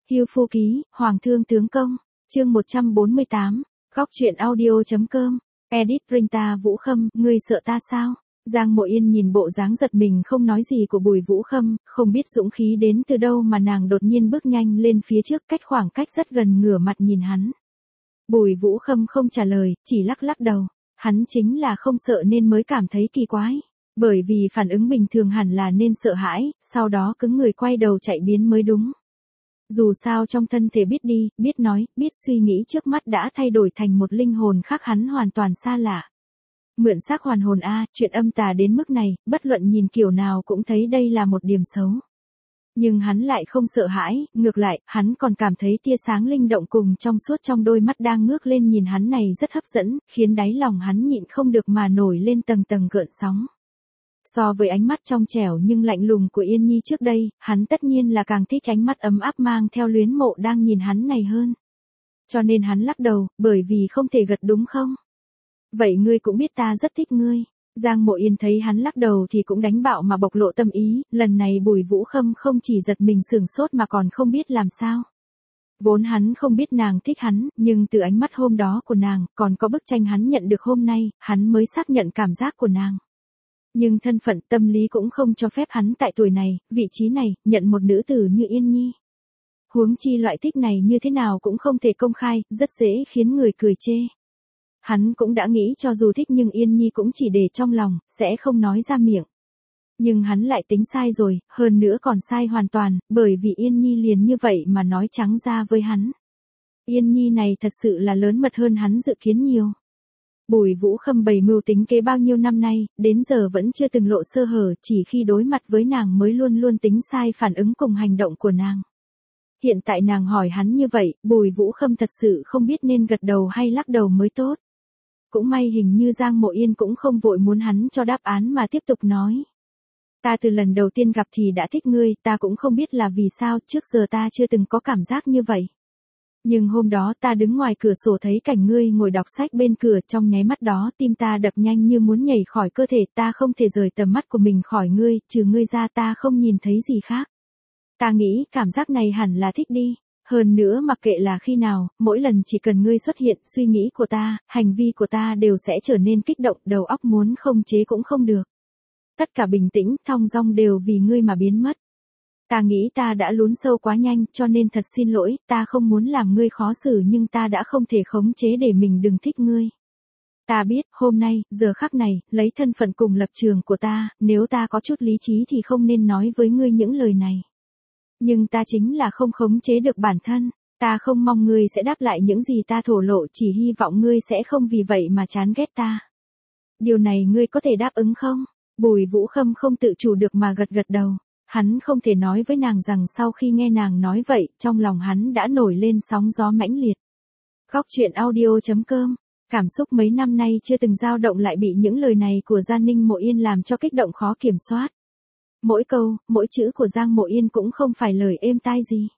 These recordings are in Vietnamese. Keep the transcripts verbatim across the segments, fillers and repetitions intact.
Hưu Phu Ký, Hoàng Thương Tướng Công, chương một trăm bốn mươi tám, góc truyện audio.com, edit Printa Vũ Khâm, ngươi sợ ta sao? Giang Mộ Yên nhìn bộ dáng giật mình không nói gì của Bùi Vũ Khâm, không biết dũng khí đến từ đâu mà nàng đột nhiên bước nhanh lên phía trước cách khoảng cách rất gần ngửa mặt nhìn hắn. Bùi Vũ Khâm không trả lời, chỉ lắc lắc đầu. Hắn chính là không sợ nên mới cảm thấy kỳ quái. Bởi vì phản ứng bình thường hẳn là nên sợ hãi, sau đó cứng người quay đầu chạy biến mới đúng. Dù sao trong thân thể biết đi, biết nói, biết suy nghĩ trước mắt đã thay đổi thành một linh hồn khác hắn hoàn toàn xa lạ. Mượn xác hoàn hồn a, chuyện âm tà đến mức này, bất luận nhìn kiểu nào cũng thấy đây là một điểm xấu. Nhưng hắn lại không sợ hãi, ngược lại, hắn còn cảm thấy tia sáng linh động cùng trong suốt trong đôi mắt đang ngước lên nhìn hắn này rất hấp dẫn, khiến đáy lòng hắn nhịn không được mà nổi lên tầng tầng gợn sóng. So với ánh mắt trong trẻo nhưng lạnh lùng của Yên Nhi trước đây, hắn tất nhiên là càng thích ánh mắt ấm áp mang theo luyến mộ đang nhìn hắn này hơn. Cho nên hắn lắc đầu, bởi vì không thể gật đúng không? Vậy ngươi cũng biết ta rất thích ngươi. Giang Mộ Yên thấy hắn lắc đầu thì cũng đánh bạo mà bộc lộ tâm ý, lần này Bùi Vũ Khâm không chỉ giật mình sửng sốt mà còn không biết làm sao. Vốn hắn không biết nàng thích hắn, nhưng từ ánh mắt hôm đó của nàng, còn có bức tranh hắn nhận được hôm nay, hắn mới xác nhận cảm giác của nàng. Nhưng thân phận tâm lý cũng không cho phép hắn tại tuổi này, vị trí này, nhận một nữ tử như Yên Nhi. Huống chi loại thích này như thế nào cũng không thể công khai, rất dễ khiến người cười chê. Hắn cũng đã nghĩ cho dù thích nhưng Yên Nhi cũng chỉ để trong lòng, sẽ không nói ra miệng. Nhưng hắn lại tính sai rồi, hơn nữa còn sai hoàn toàn, bởi vì Yên Nhi liền như vậy mà nói trắng ra với hắn. Yên Nhi này thật sự là lớn mật hơn hắn dự kiến nhiều. Bùi Vũ Khâm bày mưu tính kế bao nhiêu năm nay, đến giờ vẫn chưa từng lộ sơ hở, chỉ khi đối mặt với nàng mới luôn luôn tính sai phản ứng cùng hành động của nàng. Hiện tại nàng hỏi hắn như vậy, Bùi Vũ Khâm thật sự không biết nên gật đầu hay lắc đầu mới tốt. Cũng may hình như Giang Mộ Yên cũng không vội muốn hắn cho đáp án mà tiếp tục nói. Ta từ lần đầu tiên gặp thì đã thích ngươi, ta cũng không biết là vì sao, trước giờ ta chưa từng có cảm giác như vậy. Nhưng hôm đó ta đứng ngoài cửa sổ thấy cảnh ngươi ngồi đọc sách bên cửa, trong nháy mắt đó tim ta đập nhanh như muốn nhảy khỏi cơ thể, ta không thể rời tầm mắt của mình khỏi ngươi, trừ ngươi ra ta không nhìn thấy gì khác. Ta nghĩ cảm giác này hẳn là thích đi. Hơn nữa mặc kệ là khi nào, mỗi lần chỉ cần ngươi xuất hiện, suy nghĩ của ta, hành vi của ta đều sẽ trở nên kích động, đầu óc muốn không chế cũng không được. Tất cả bình tĩnh, thong dong đều vì ngươi mà biến mất. Ta nghĩ ta đã lún sâu quá nhanh, cho nên thật xin lỗi, ta không muốn làm ngươi khó xử nhưng ta đã không thể khống chế để mình đừng thích ngươi. Ta biết, hôm nay, giờ khắc này, lấy thân phận cùng lập trường của ta, nếu ta có chút lý trí thì không nên nói với ngươi những lời này. Nhưng ta chính là không khống chế được bản thân, ta không mong ngươi sẽ đáp lại những gì ta thổ lộ, chỉ hy vọng ngươi sẽ không vì vậy mà chán ghét ta. Điều này ngươi có thể đáp ứng không? Bùi Vũ Khâm không tự chủ được mà gật gật đầu. Hắn không thể nói với nàng rằng sau khi nghe nàng nói vậy, trong lòng hắn đã nổi lên sóng gió mãnh liệt. Góc truyện audio.com, cảm xúc mấy năm nay chưa từng dao động lại bị những lời này của Giang Ninh Mộ Yên làm cho kích động khó kiểm soát. Mỗi câu, mỗi chữ của Giang Mộ Yên cũng không phải lời êm tai gì.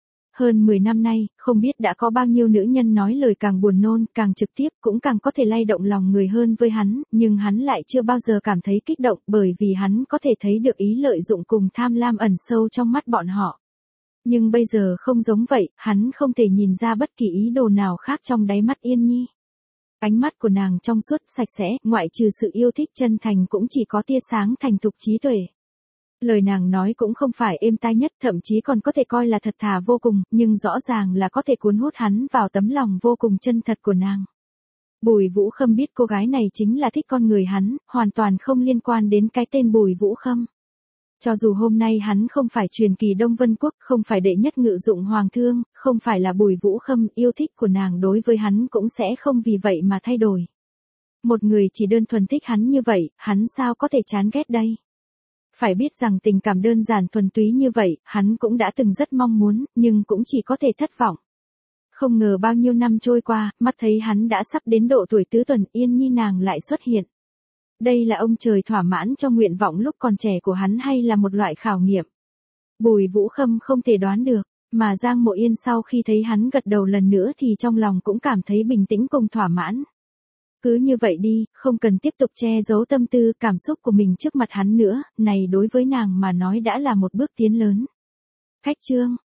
Hơn mười năm nay, không biết đã có bao nhiêu nữ nhân nói lời càng buồn nôn, càng trực tiếp, cũng càng có thể lay động lòng người hơn với hắn, nhưng hắn lại chưa bao giờ cảm thấy kích động bởi vì hắn có thể thấy được ý lợi dụng cùng tham lam ẩn sâu trong mắt bọn họ. Nhưng bây giờ không giống vậy, hắn không thể nhìn ra bất kỳ ý đồ nào khác trong đáy mắt Yên Nhi. Ánh mắt của nàng trong suốt, sạch sẽ, ngoại trừ sự yêu thích chân thành cũng chỉ có tia sáng thành thục trí tuệ. Lời nàng nói cũng không phải êm tai nhất, thậm chí còn có thể coi là thật thà vô cùng, nhưng rõ ràng là có thể cuốn hút hắn vào tấm lòng vô cùng chân thật của nàng. Bùi Vũ Khâm biết cô gái này chính là thích con người hắn, hoàn toàn không liên quan đến cái tên Bùi Vũ Khâm. Cho dù hôm nay hắn không phải truyền kỳ Đông Vân Quốc, không phải đệ nhất ngự dụng Hoàng Thương, không phải là Bùi Vũ Khâm, yêu thích của nàng đối với hắn cũng sẽ không vì vậy mà thay đổi. Một người chỉ đơn thuần thích hắn như vậy, hắn sao có thể chán ghét đây? Phải biết rằng tình cảm đơn giản thuần túy như vậy, hắn cũng đã từng rất mong muốn, nhưng cũng chỉ có thể thất vọng. Không ngờ bao nhiêu năm trôi qua, mắt thấy hắn đã sắp đến độ tuổi tứ tuần, Yên Nhi nàng lại xuất hiện. Đây là ông trời thỏa mãn cho nguyện vọng lúc còn trẻ của hắn hay là một loại khảo nghiệm? Bùi Vũ Khâm không thể đoán được, mà Giang Mộ Yên sau khi thấy hắn gật đầu lần nữa thì trong lòng cũng cảm thấy bình tĩnh cùng thỏa mãn. Cứ như vậy đi, không cần tiếp tục che giấu tâm tư, cảm xúc của mình trước mặt hắn nữa, này đối với nàng mà nói đã là một bước tiến lớn. Khách chương,